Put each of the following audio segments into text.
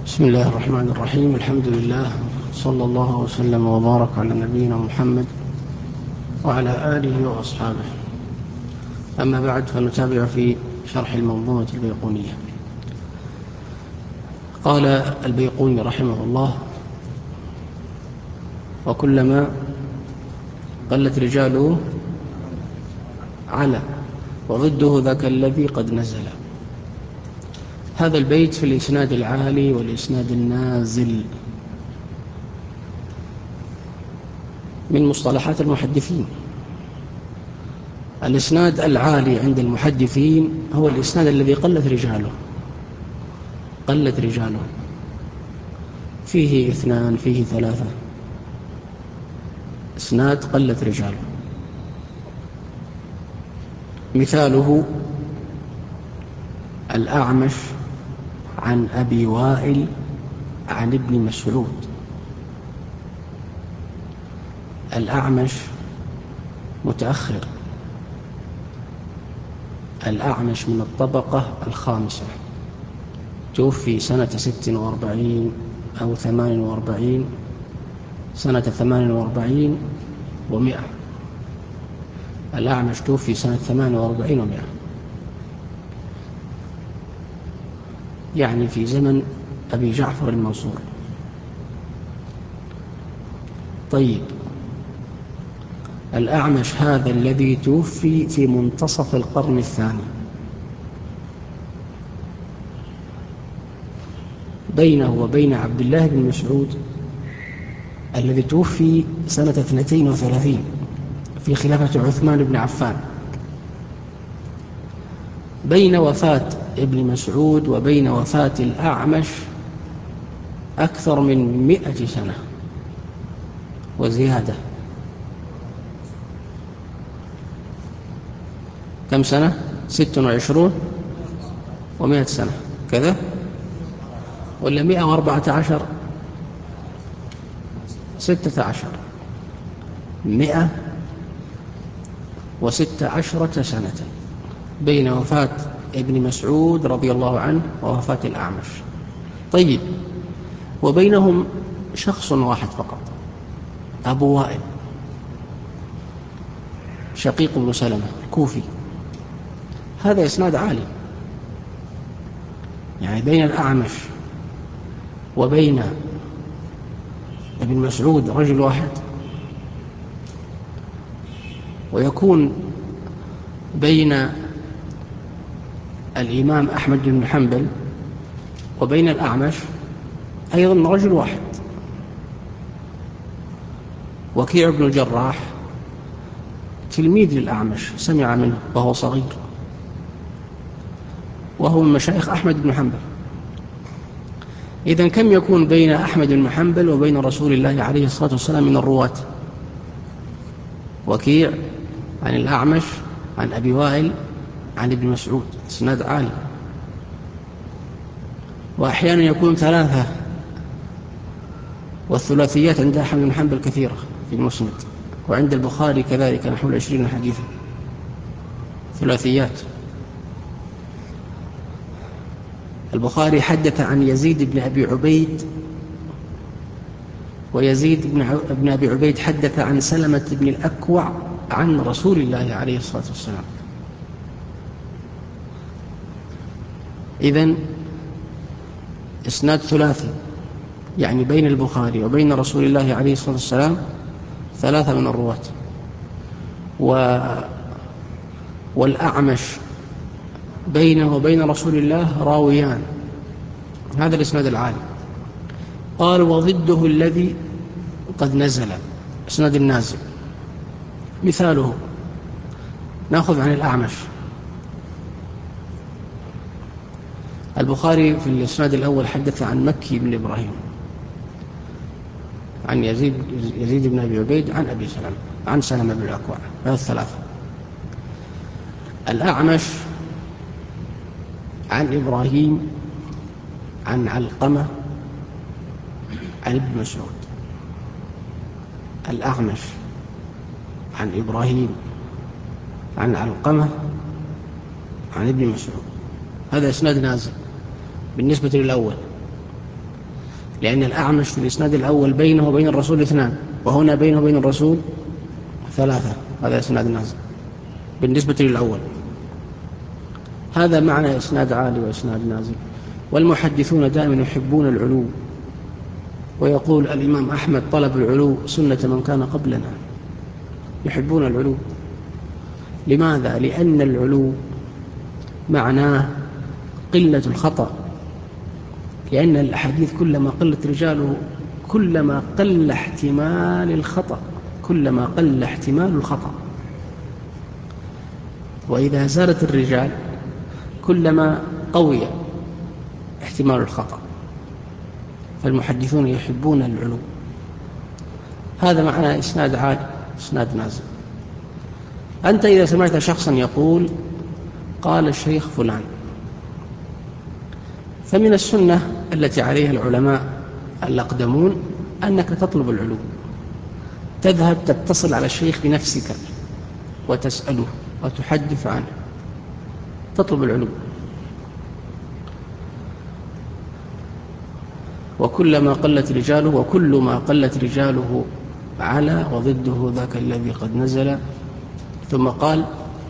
بسم الله الرحمن الرحيم. الحمد لله، صلى الله وسلم وبارك على نبينا محمد وعلى آله وأصحابه. أما بعد، فنتابع في شرح المنظومة البيقونية. قال البيقوني رحمه الله: وكلما قلت رجاله على، وضده ذاك الذي قد نزل. هذا البيت في الإسناد العالي والإسناد النازل من مصطلحات المحدثين. الإسناد العالي عند المحدثين هو الإسناد الذي قلت رجاله، فيه اثنان، فيه ثلاثة، إسناد قلت رجاله. مثاله الأعمش عن أبي وائل عن ابن مسعود. الأعمش متأخر، الأعمش من الطبقة الخامسة، توفي سنة 46 أو 48، سنة 48 و100. الأعمش توفي سنة 48 و100، يعني في زمن أبي جعفر المنصور. طيب، الأعمش هذا الذي توفي في منتصف القرن الثاني، بينه وبين عبد الله بن مسعود الذي توفي سنة 32 في خلافة عثمان بن عفان، بين وفاة ابن مسعود وبين وفاة الأعمش أكثر من 100 سنة وزيادة. كم سنة؟ 26 و100 سنة كذا، ولا 114؟ 16، 116 سنة بين وفاة ابن مسعود رضي الله عنه ووفاة الأعمش. طيب، وبينهم شخص واحد فقط، أبو وائل شقيق بن سلمة الكوفي. هذا إسناد عالي، يعني بين الأعمش وبين ابن مسعود رجل واحد، ويكون بين الإمام أحمد بن حنبل وبين الأعمش أيضا رجل واحد. وكيع بن الجراح تلميذ للأعمش، سمع منه وهو صغير، وهو من مشايخ أحمد بن حنبل. إذن كم يكون بين أحمد بن حنبل وبين رسول الله عليه الصلاة والسلام من الرواة؟ وكيع عن الأعمش عن أبي وائل عن ابن مسعود، إسناد عالي. وأحيانا يكون 3، والثلاثيات عند أحمد بن حنبل كثيرة في المسند، وعند البخاري كذلك نحو 20 حديثا ثلاثيات. البخاري حدث عن يزيد بن أبي عبيد، ويزيد بن أبي عبيد حدث عن سلمة بن الأكوع عن رسول الله عليه الصلاة والسلام. إذن إسناد ثلاثي، يعني بين البخاري وبين رسول الله عليه الصلاة والسلام 3 من الرواة. والأعمش بينه وبين رسول الله راويان. هذا الإسناد العالي. قال: وضده الذي قد نزل، إسناد النازل. مثاله نأخذ عن الأعمش. البخاري في الإسناد الأول حدث عن مكي بن إبراهيم عن يزيد بن أبي عبيد عن أبي سلمة عن سلمة بن الأكوع، هذا 3. الأعمش عن إبراهيم عن علقمة عن ابن مسعود. الأعمش عن إبراهيم عن علقمة عن ابن مسعود، هذا إسناد نازل بالنسبة للأول. لأن الأعمش في الإسناد الأول بينه وبين الرسول 2، وهنا بينه وبين الرسول 3، هذا إسناد نازل بالنسبة للأول. هذا معنى إسناد عالي وإسناد نازل. والمحدثون دائما يحبون العلو، ويقول الإمام أحمد: طلب العلو سنة من كان قبلنا. يحبون العلو. لماذا؟ لأن العلو معناه قلة الخطأ، لأن الحديث كلما قلت رجاله كلما قل احتمال الخطأ، كلما قل احتمال الخطأ. وإذا زادت الرجال كلما قوي احتمال الخطأ. فالمحدثون يحبون العلو. هذا معنى إسناد عالي إسناد نازل. أنت إذا سمعت شخصا يقول قال الشيخ فلان، فمن السنة التي عليها العلماء الأقدمون أنك تطلب العلو، تذهب تتصل على الشيخ بنفسك وتسأله وتحدث عنه، تطلب العلو. وكلما قلت رجاله، وكل ما قلت رجاله على وضده ذاك الذي قد نزل. ثم قال: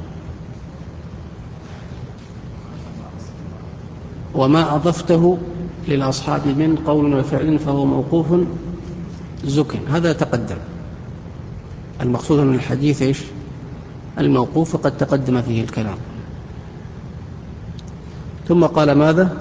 وما أضفته للأصحاب من قول وفعل فهو موقوف زك. هذا تقدم. المقصود من الحديث إيش؟ الموقوف، قد تقدم فيه الكلام. ثم قال ماذا؟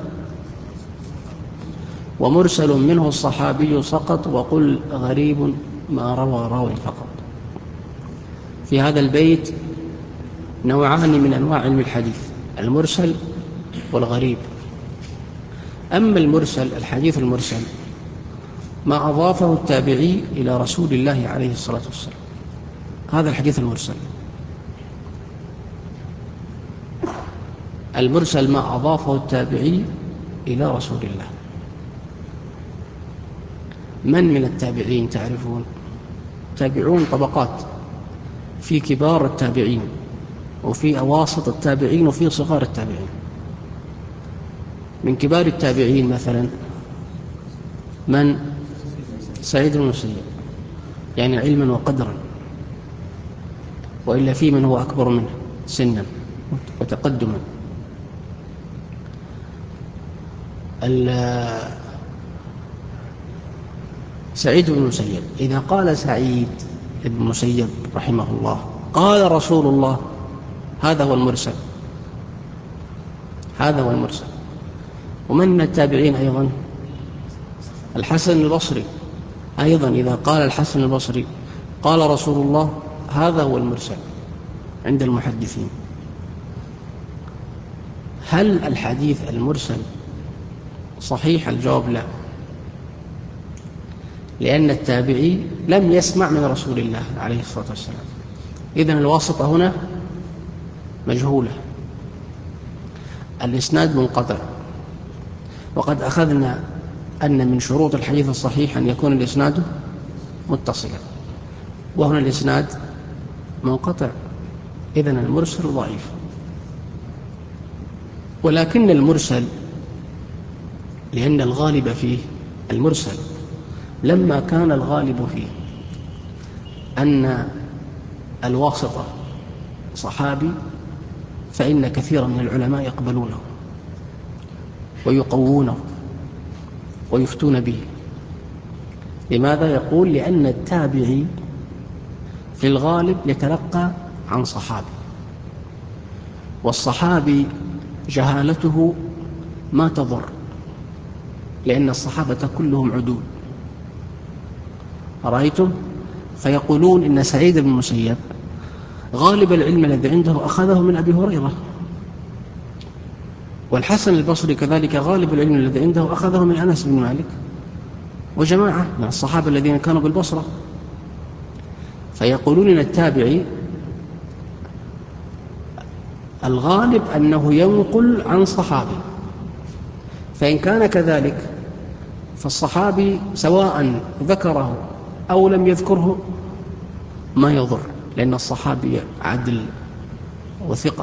ومرسل منه الصحابي سقط، وقل غريب ما روى راوي فقط. في هذا البيت نوعان من أنواع علم الحديث: المرسل والغريب. أما المرسل، الحديث المرسل ما أضافه التابعي إلى رسول الله عليه الصلاة والسلام، هذا الحديث المرسل. المرسل ما أضافه التابعي إلى رسول الله. من التابعين تعرفون؟ تابعون طبقات، في كبار التابعين وفي أواسط التابعين وفي صغار التابعين. من كبار التابعين مثلا من؟ سعيد بن المسيب، يعني علما وقدرا، وإلا في من هو أكبر منه سنا وتقدما. سعيد بن المسيب إذا قال سعيد بن المسيب رحمه الله قال رسول الله، هذا هو المرسل، هذا هو المرسل. ومن التابعين أيضا؟ الحسن البصري أيضا إذا قال الحسن البصري قال رسول الله، هذا هو المرسل عند المحدثين. هل الحديث المرسل صحيح؟ الجواب لا، لأن التابعي لم يسمع من رسول الله عليه الصلاة والسلام. إذن الواسطة هنا مجهولة، الإسناد منقطع. وقد أخذنا أن من شروط الحديث الصحيح أن يكون الإسناد متصلا، وهنا الإسناد منقطع، إذن المرسل ضعيف. ولكن المرسل، لأن الغالب فيه المرسل، لما كان الغالب فيه أن الواسطة صحابي، فإن كثيرا من العلماء يقبلونه ويقوونه ويفتون به. لماذا؟ يقول لأن التابعي في الغالب يتلقى عن صحابي، والصحابي جهالته ما تضر، لأن الصحابة كلهم عدول. رأيتم؟ فيقولون إن سعيد بن المسيب غالب العلم الذي عنده أخذه من أبي هريرة، والحسن البصري كذلك غالب العلم الذي عنده أخذه من أنس بن مالك وجماعة من الصحابة الذين كانوا بالبصرة. فيقولون إن التابعي الغالب أنه ينقل عن صحابي، فإن كان كذلك فالصحابي سواء ذكره أو لم يذكره ما يضر، لأن الصحابي عدل وثقة،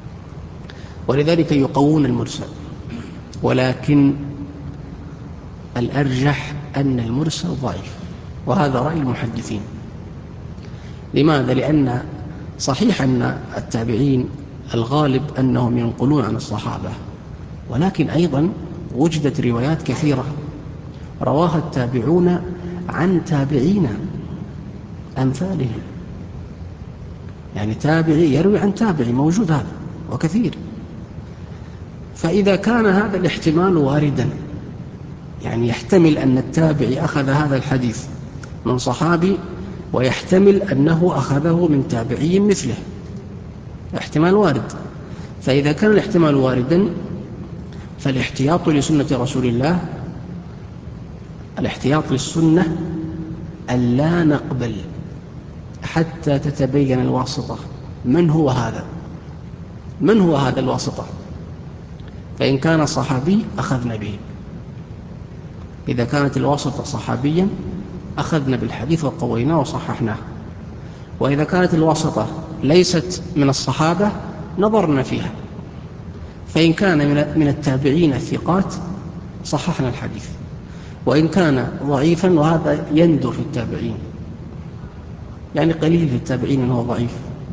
ولذلك يقوون المرسل. ولكن الأرجح أن المرسل ضعيف، وهذا رأي المحدثين. لماذا؟ لأن صحيح أن التابعين الغالب أنهم ينقلون عن الصحابة، ولكن أيضا وجدت روايات كثيرة رواها التابعون عن تابعين أمثالهم، يعني تابعي يروي عن تابعي، موجود هذا وكثير. فإذا كان هذا الاحتمال واردا، يعني يحتمل أن التابعي أخذ هذا الحديث من صحابي، ويحتمل أنه أخذه من تابعي مثله، احتمال وارد. فإذا كان الاحتمال واردا فالاحتياط لسنة رسول الله، الاحتياط للسنة ألا نقبل حتى تتبين الواسطة. من هو هذا؟ من هو هذا الواسطة؟ فإن كان صحابي أخذنا به، إذا كانت الواسطة صحابيا أخذنا بالحديث وقويناه وصححناه، وإذا كانت الواسطة ليست من الصحابة نظرنا فيها، فإن كان من التابعين الثقات صححنا الحديث، وإن كان ضعيفا، وهذا يندر في التابعين، يعني قليل في التابعين أنه ضعيف،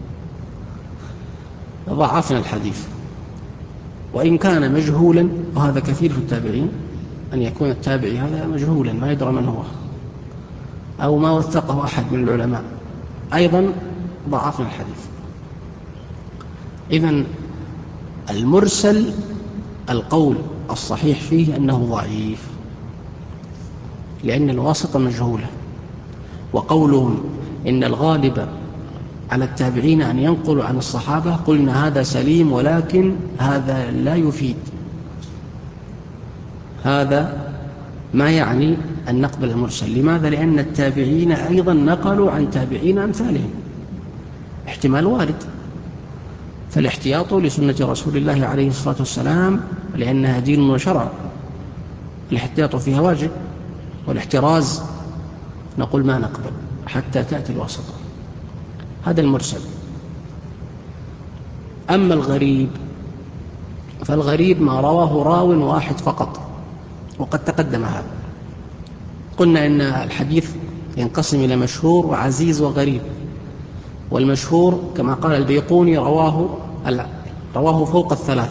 ضعفنا الحديث. وإن كان مجهولا، وهذا كثير في التابعين، أن يكون التابعي هذا مجهولا ما يدرى من هو، أو ما وثقه أحد من العلماء، أيضا ضعفنا الحديث. إذن المرسل القول الصحيح فيه أنه ضعيف، لأن الواسطة مجهولة. وقولهم إن الغالب على التابعين أن ينقلوا عن الصحابة، قلنا هذا سليم، ولكن هذا لا يفيد، هذا ما يعني أن نقبل المرسل. لماذا؟ لأن التابعين أيضا نقلوا عن تابعين أمثالهم، احتمال وارد. فالاحتياط لسنة رسول الله عليه الصلاة والسلام، لأنها دين وشرع، الاحتياط فيها واجب، والاحتراز نقول ما نقبل حتى تأتي الواسطة. هذا المرسل. أما الغريب فالغريب ما رواه راو واحد فقط، وقد تقدم هذا. قلنا إن الحديث ينقسم إلى مشهور وعزيز وغريب، والمشهور كما قال البيقوني رواه فوق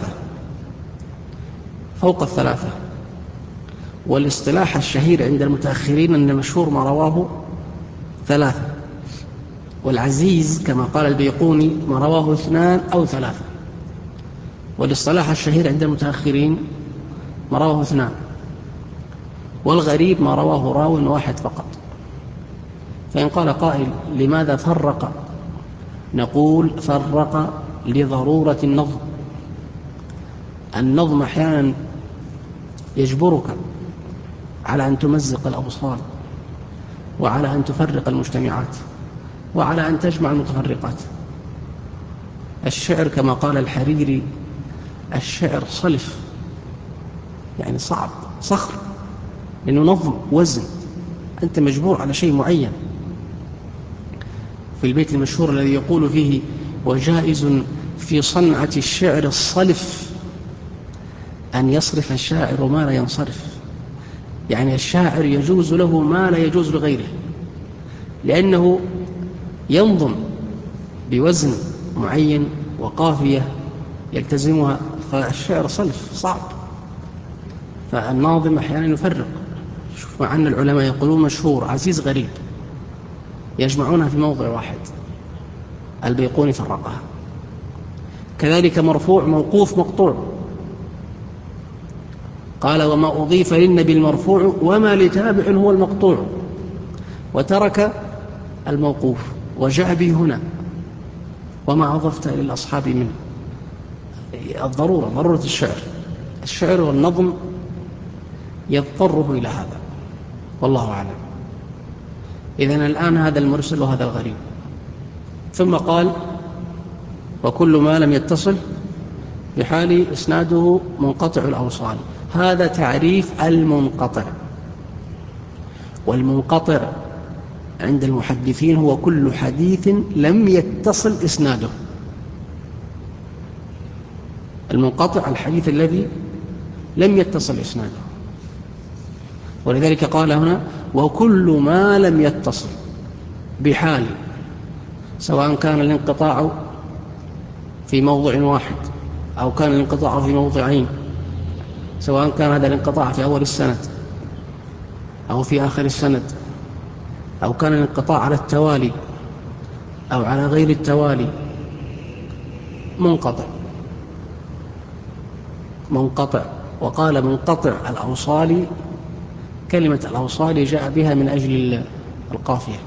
الثلاثة. والاصطلاح الشهير عند المتأخرين أن المشهور ما رواه 3، والعزيز كما قال البيقوني ما رواه 2 أو 3. والاصطلاح الشهير عند المتأخرين ما رواه 2، والغريب ما رواه راو واحد فقط. فإن قال قائل لماذا فرق؟ نقول فرق لضرورة النظم. النظم أحيانا يجبرك على أن تمزق الأبصار، وعلى أن تفرق المجتمعات، وعلى أن تجمع المتفرقات. الشعر كما قال الحريري: الشعر صلف، يعني صعب، صخر، لأنه نظم وزن، أنت مجبور على شيء معين. في البيت المشهور الذي يقول فيه: وجائز في صنعة الشعر الصلف أن يصرف الشاعر ما لا ينصرف. يعني الشاعر يجوز له ما لا يجوز لغيره، لأنه ينظم بوزن معين وقافية يلتزمها، فالشعر صلف صعب. فالناظم أحيانا يفرق. شوف، مع أن العلماء يقولون مشهور عزيز غريب، يجمعونها في موضع واحد، البيقوني فرقها. كذلك مرفوع موقوف مقطوع، قال: وما أضيف للنبي المرفوع وما لتابع هو المقطوع، وترك الموقوف وجاء به هنا: وما أضفت إلى الأصحاب منه. ضرورة الشعر والنظم يضطره إلى هذا، والله أعلم. إذن الآن هذا المرسل وهذا الغريب. ثم قال: وكل ما لم يتصل بحال إسناده منقطع الأوصال. هذا تعريف المنقطع. والمنقطع عند المحدثين هو كل حديث لم يتصل إسناده. المنقطع الحديث الذي لم يتصل إسناده. ولذلك قال هنا وكل ما لم يتصل بحال، سواء كان الانقطاع في موضع واحد أو كان الانقطاع في موضعين، سواء كان هذا الانقطاع في أول السند أو في آخر السند، أو كان الانقطاع على التوالي أو على غير التوالي، منقطع. وقال منقطع الأوصال، كلمة الأوصال جاء بها من أجل القافية،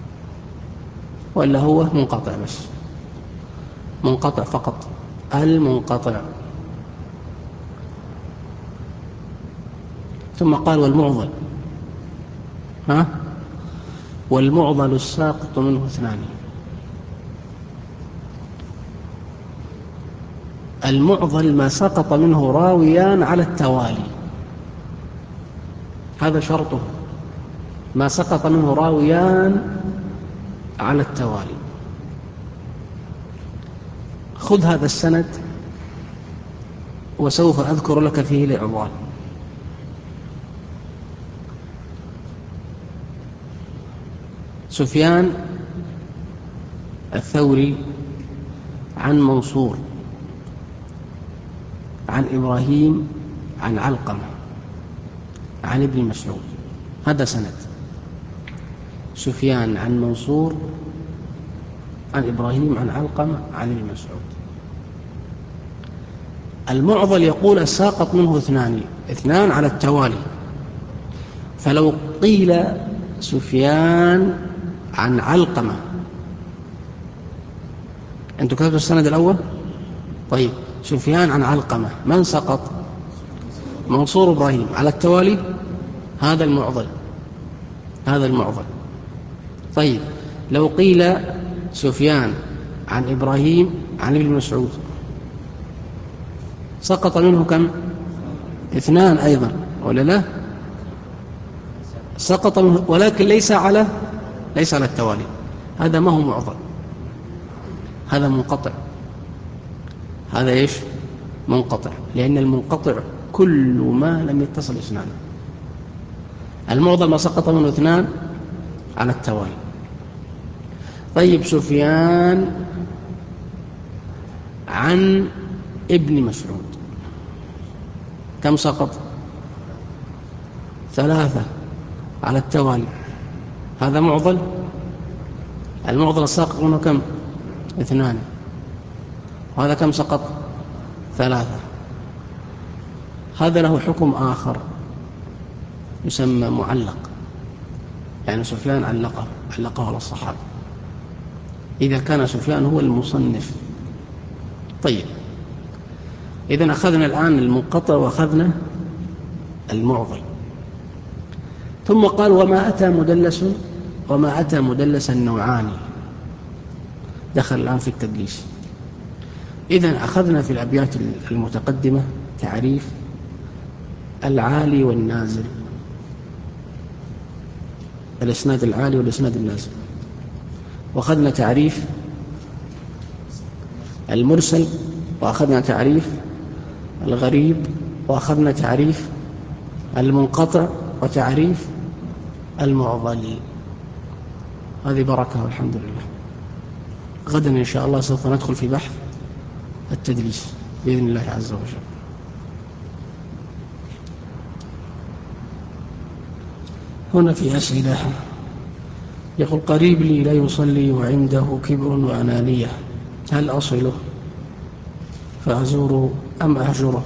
وإلا هو منقطع بس، منقطع فقط، المنقطع. ثم قال والمعضل، والمعضل الساقط منه اثنان. المعضل ما سقط منه راويان على التوالي، هذا شرطه، ما سقط منه راويان على التوالي. خذ هذا السند وسوف أذكر لك فيه الإعضال. سفيان الثوري عن منصور عن إبراهيم عن علقمة عن ابن مسعود، هذا سند. سفيان عن منصور عن إبراهيم عن علقمة عن ابن مسعود. المعضل يقول الساقط منه اثنان على التوالي. فلو قيل سفيان عن علقمة، أنتم كتبتوا السند الأول؟ طيب، سفيان عن علقمة، من سقط؟ منصور إبراهيم على التوالي، هذا المعضل. طيب، لو قيل سفيان عن إبراهيم عن ابن مسعود، سقط منه كم؟ اثنان أيضا، ولا لا؟ سقط منه، ولكن ليس على التوالي. هذا ما هو معضل، هذا منقطع. هذا إيش؟ منقطع، لأن المنقطع كل ما لم يتصل اثنان. المعضل ما سقط منه اثنان على التوالي. طيب، سفيان عن ابن مسعود، كم سقط؟ ثلاثة على التوالي، هذا معضل. المعضل الساقط منه كم؟ اثنان. وهذا كم سقط؟ ثلاثة. هذا له حكم آخر يسمى معلق، يعني سفيان علقه على الصحابة إذا كان سفيان هو المصنف. طيب، إذن أخذنا الآن المنقطع وأخذنا المعضل. ثم قال وما أتى مدلسا نوعان، دخل الآن في التدليس. إذن أخذنا في الأبيات المتقدمة تعريف العالي والنازل، الإسناد العالي والإسناد النازل، وأخذنا تعريف المرسل، وأخذنا تعريف الغريب، وأخذنا تعريف المنقطع، وتعريف المعضل. هذه بركة والحمد لله. غدا إن شاء الله سوف ندخل في بحث التدليس بإذن الله عز وجل. هنا في أسئلة. يقول قريب لي لا يصلي وعنده كبر وأنانية، هل أصله فأزوره أم أهجره؟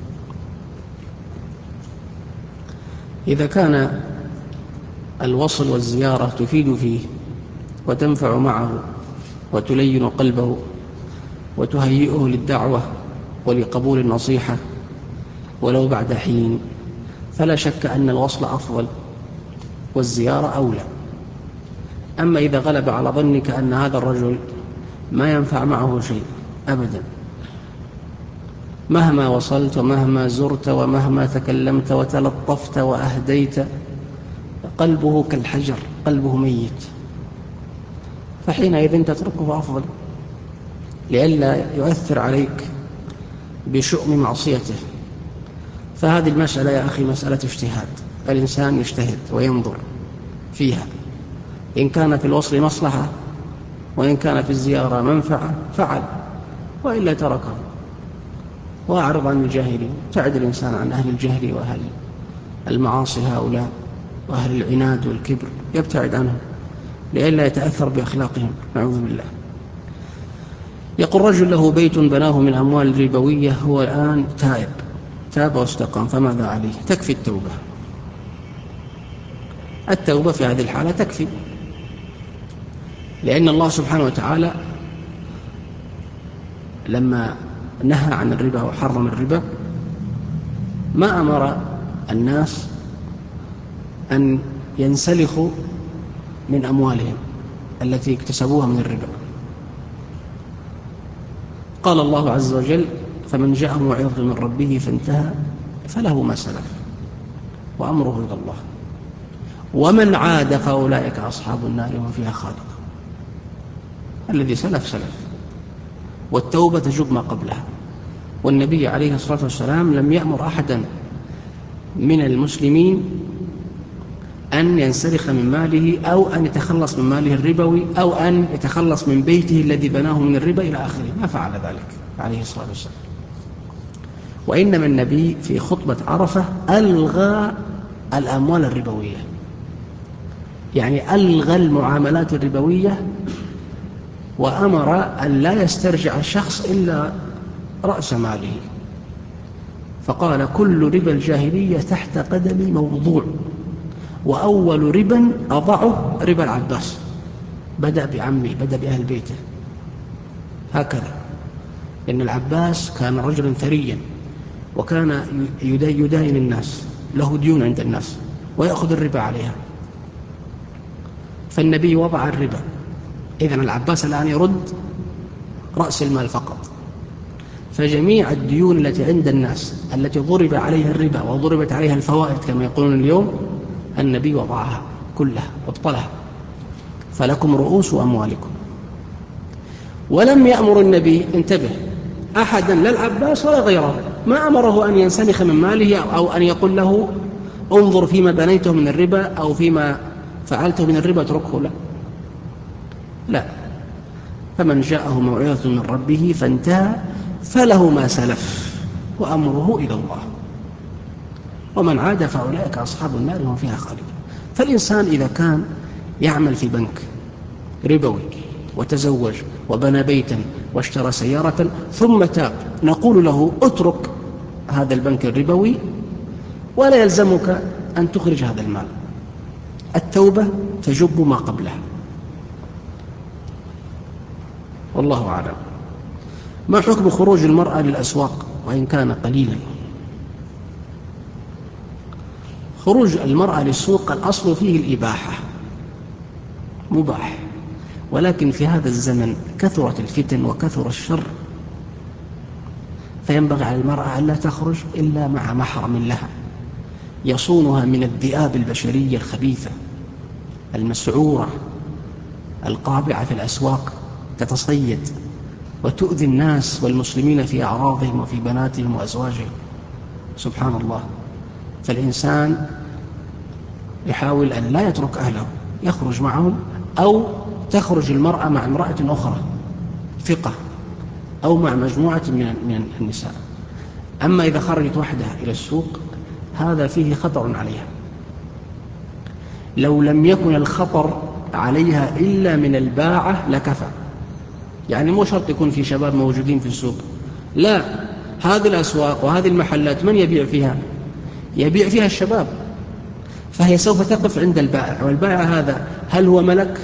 إذا كان الوصل والزيارة تفيد فيه وتنفع معه وتلين قلبه وتهيئه للدعوة ولقبول النصيحة ولو بعد حين، فلا شك أن الوصل أفضل والزيارة أولى. أما إذا غلب على ظنك أن هذا الرجل ما ينفع معه شيء أبدا، مهما وصلت ومهما زرت ومهما تكلمت وتلطفت وأهديت، قلبه كالحجر، قلبه ميت، فحينئذ تتركه أفضل لئلا يؤثر عليك بشؤم معصيته. فهذه المسألة يا أخي مسألة اجتهاد، الإنسان يجتهد وينظر فيها، إن كان في الوصل مصلحة وإن كان في الزيارة منفعة فعل، وإلا تركه وأعرض عن الجاهلين. تعد الإنسان عن أهل الجهل وأهل المعاصي هؤلاء وأهل العناد والكبر، يبتعد عنهم لئلا يتأثر بأخلاقهم، نعوذ بالله. يقول رجل له بيت بناه من أموال ربوية، هو الآن تاب واستقام، فماذا عليه؟ تكفي التوبة. التوبة في هذه الحالة تكفي، لأن الله سبحانه وتعالى لما نهى عن الربا وحرم الربا ما أمر الناس أن ينسلخوا من أموالهم التي اكتسبوها من الربا. قال الله عز وجل: فمن جاءه موعظة من ربه فانتهى فله ما سلف وأمره إلى الله ومن عاد فأولئك أصحاب النار هم فيها خالدون. الذي سلف، والتوبة تجب ما قبلها. والنبي عليه الصلاة والسلام لم يأمر أحدا من المسلمين أن ينسلخ من ماله أو أن يتخلص من ماله الربوي أو أن يتخلص من بيته الذي بناه من الربا إلى آخره، ما فعل ذلك عليه الصلاة والسلام. وإنما النبي في خطبة عرفة ألغى الأموال الربوية، يعني ألغى المعاملات الربوية، وأمر أن لا يسترجع الشخص إلا رأس ماله، فقال: كل ربا الجاهلية تحت قدمي موضوع، وأول ربا أضعه ربا العباس، بدأ بعمي، بدأ بأهل بيته، هكذا. إن العباس كان رجلا ثريا، وكان يداين الناس، له ديون عند الناس ويأخذ الربا عليها، فالنبي وضع الربا. إذن العباس الآن يرد رأس المال فقط، فجميع الديون التي عند الناس التي ضرب عليها الربا وضربت عليها الفوائد كما يقولون اليوم، النبي وضعها كلها وابطلها، فلكم رؤوس أموالكم. ولم يأمر النبي، انتبه، أحدا لا العباس ولا غيره، ما أمره أن ينسلخ من ماله أو أن يقول له انظر فيما بنيته من الربا أو فيما فعلته من الربا اتركه، لا. فمن جاءه موعظة من ربه فانتهى فله ما سلف وأمره إلى الله ومن عاد فأولئك أصحاب النار هم فيها خالدون. فالإنسان إذا كان يعمل في بنك ربوي وتزوج وبنى بيتا واشترى سيارة ثم تاب، نقول له اترك هذا البنك الربوي ولا يلزمك أن تخرج هذا المال. التوبة تجب ما قبلها، والله أعلم. ما حكم خروج المرأة للأسواق وإن كان قليلا؟ خروج المرأة للسوق الأصل فيه الإباحة، مباح، ولكن في هذا الزمن كثرت الفتن وكثر الشر، فينبغي على المرأة أن لا تخرج إلا مع محرم لها يصونها من الذئاب البشرية الخبيثة المسعورة القابعة في الأسواق، تتصيد وتؤذي الناس والمسلمين في أعراضهم وفي بناتهم وأزواجهم، سبحان الله. فالإنسان يحاول أن لا يترك أهله، يخرج معهم، أو تخرج المرأة مع امرأة أخرى ثقة أو مع مجموعة من النساء. أما إذا خرجت وحدها إلى السوق هذا فيه خطر عليها، لو لم يكن الخطر عليها إلا من الباعة لكفى، يعني مو شرط يكون في شباب موجودين في السوق، لا، هذه الأسواق وهذه المحلات من يبيع فيها؟ يبيع فيها الشباب، فهي سوف تقف عند البائع، والبائع هذا هل هو ملك؟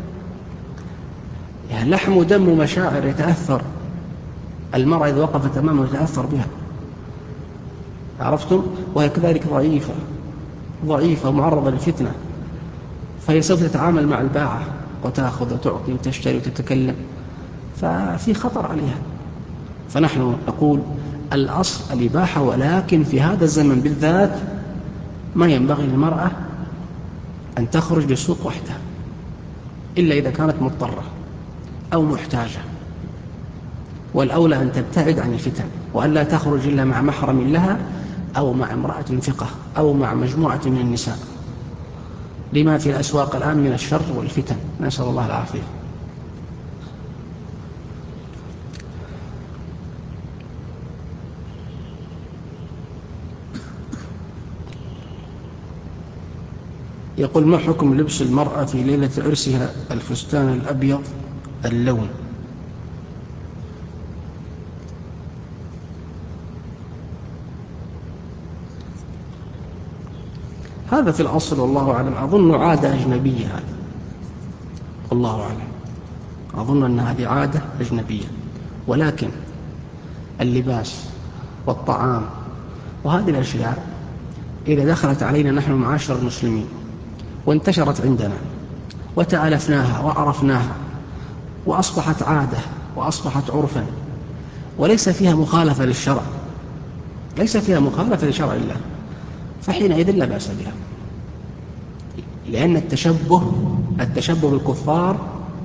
يعني لحم ودم ومشاعر، يتأثر المرأة إذا وقفت أمامه يتأثر بها، عرفتم؟ وهي كذلك ضعيفة ومعرضة للفتنة، فهي سوف تتعامل مع الباعة وتأخذ وتعطي وتشتري وتتكلم، ففي خطر عليها. فنحن نقول الأصل الإباحة، ولكن في هذا الزمن بالذات ما ينبغي للمرأة أن تخرج للسوق وحدها إلا إذا كانت مضطرة أو محتاجة، والأولى أن تبتعد عن الفتن وأن لا تخرج إلا مع محرم لها أو مع امرأة ثقة أو مع مجموعة من النساء لما في الأسواق الآن من الشر والفتن، نسأل الله العافية. يقول: ما حكم لبس المرأة في ليلة عرسها الفستان الأبيض اللون؟ هذا في الأصل والله أعلم أظن عادة أجنبية، هذا والله أعلم، أظن أن هذه عادة أجنبية، ولكن اللباس والطعام وهذه الأشياء إذا دخلت علينا نحن معاشر المسلمين وانتشرت عندنا وتألفناها وعرفناها وأصبحت عادة وأصبحت عرفا وليس فيها مخالفة للشرع، ليس فيها مخالفة لشرع الله، فحينئذ لا بأس بها، لأن التشبه بالكفار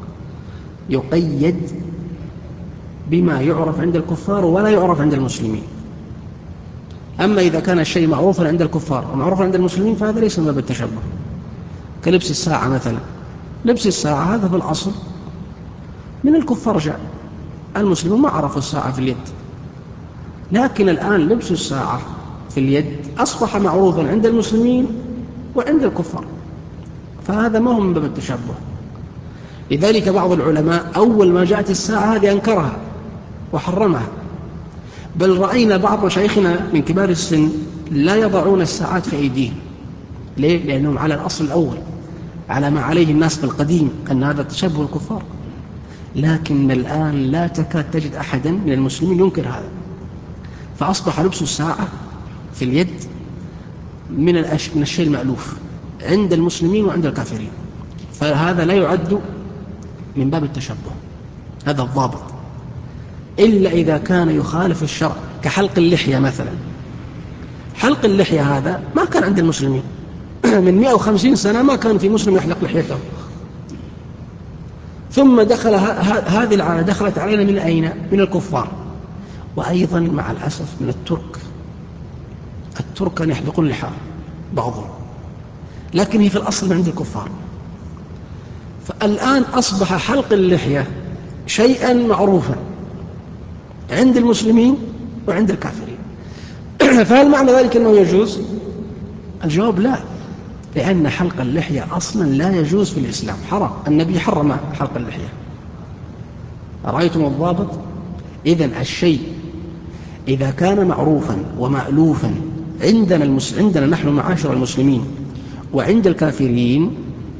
يقيد بما يعرف عند الكفار ولا يعرف عند المسلمين. أما إذا كان الشيء معروفا عند الكفار ومعروفا عند المسلمين فهذا ليس من باب التشبه، كلبس الساعة مثلا. لبس الساعة هذا في الأصل من الكفار جاء، المسلمون ما عرفوا الساعة في اليد، لكن الآن لبس الساعة في اليد أصبح معروفا عند المسلمين وعند الكفار، فهذا ما هو من باب التشبه. لذلك بعض العلماء أول ما جاءت الساعة هذه أنكرها وحرمها، بل رأينا بعض مشايخنا من كبار السن لا يضعون الساعات في أيديهم. ليه؟ لأنهم على الأصل الأول، على ما عليه الناس بالقديم، أن هذا تشبه الكفار. لكن الآن لا تكاد تجد أحدا من المسلمين ينكر هذا، فأصبح لبس الساعة في اليد من الشيء المألوف عند المسلمين وعند الكافرين، فهذا لا يعد من باب التشبه، هذا الضابط، إلا إذا كان يخالف الشرع، كحلق اللحية مثلا. حلق اللحية هذا ما كان عند المسلمين من 150 سنة ما كان في مسلم يحلق لحيته، ثم دخل هذه العادة دخلت علينا من أين؟ من الكفار، وأيضا مع الأسف من الترك كانوا يحلقون اللحى بعضهم، لكن هي في الأصل من عند الكفار. فالآن أصبح حلق اللحية شيئا معروفا عند المسلمين وعند الكافرين. فهل معنى ذلك أنه يجوز؟ الجواب لا، لأن حلق اللحية أصلا لا يجوز في الإسلام، حرام، النبي حرم حلق اللحية. رأيتم الضابط؟ إذن الشيء إذا كان معروفا ومألوفا عندنا نحن معاشر المسلمين وعند الكافرين،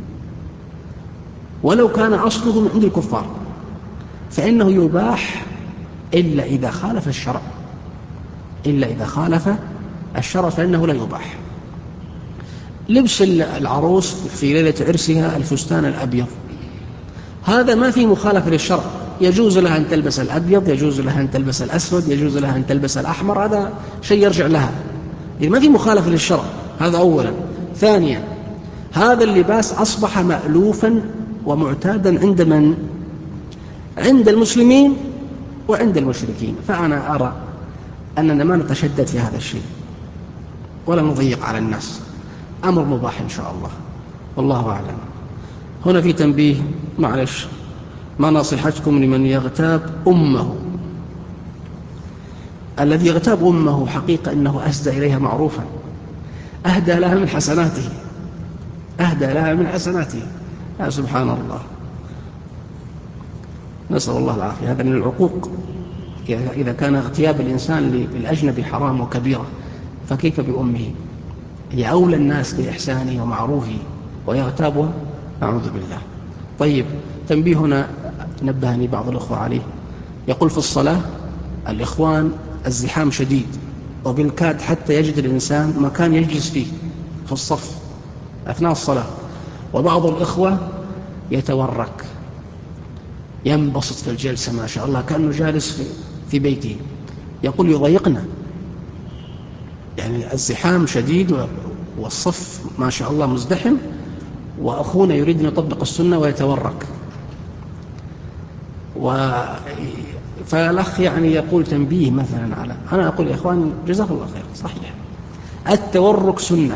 ولو كان أصله من عند الكفار، فإنه يباح إلا إذا خالف الشرع، إلا إذا خالف الشرع فإنه لا يباح. لبس العروس في ليلة عرسها الفستان الأبيض، هذا ما فيه مخالفة للشرع، يجوز لها أن تلبس الأبيض، يجوز لها أن تلبس الأسود، يجوز لها أن تلبس الأحمر، هذا شيء يرجع لها، إذا ما فيه مخالفة للشرع، هذا أولا. ثانيا، هذا اللباس أصبح مألوفا ومعتادا عند من؟ عند المسلمين وعند المشركين، فأنا أرى أننا ما نتشدد في هذا الشيء ولا نضيق على الناس، أمر مباح إن شاء الله، والله أعلم. هنا في تنبيه، معلش، ما نصيحتكم لمن يغتاب أمه؟ الذي يغتاب أمه حقيقة أنه أسدى إليها معروفا، أهدى لها من حسناته، أهدى لها من حسناته، يا سبحان الله، نسأل الله العافية. هذا من العقوق، إذا كان اغتياب الإنسان للأجنبي حرام وكبيرة، فكيف بأمه؟ هي أولى الناس بإحسانه ومعروفه ويغتابها، أعوذ بالله. طيب، تنبيه هنا نبهني بعض الأخوة عليه، يقول في الصلاة الإخوان الزحام شديد، وبالكاد حتى يجد الإنسان مكان يجلس فيه في الصف أثناء الصلاة، وبعض الإخوة يتورك ينبسط في الجلسة ما شاء الله كأنه جالس في بيته، يقول يضيقنا، يعني الزحام شديد والصف ما شاء الله مزدحم، وأخونا يريد أن يطبق السنة ويتورك. فالأخ يعني يقول تنبيه مثلا على، أنا أقول يا إخوان جزاك الله خير، صحيح التورك سنة،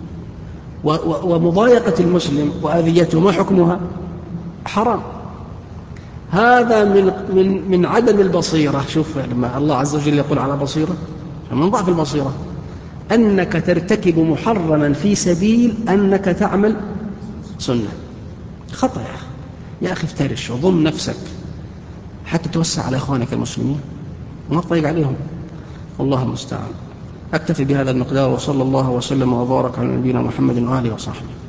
ومضايقة المسلم وأذيته ما حكمها؟ حرام. هذا من عدم البصيرة. شوف لما الله عز وجل يقول على بصيرة، من ضعف البصيرة أنك ترتكب محرما في سبيل أنك تعمل سنة. خطأ يا أخي، يا أخي افترش وضم نفسك حتى توسع على إخوانك المسلمين وما تضيق عليهم. والله المستعان. أكتفي بهذا المقدار، وصلى الله وسلم وبارك على نبينا محمد وآله وصحبه.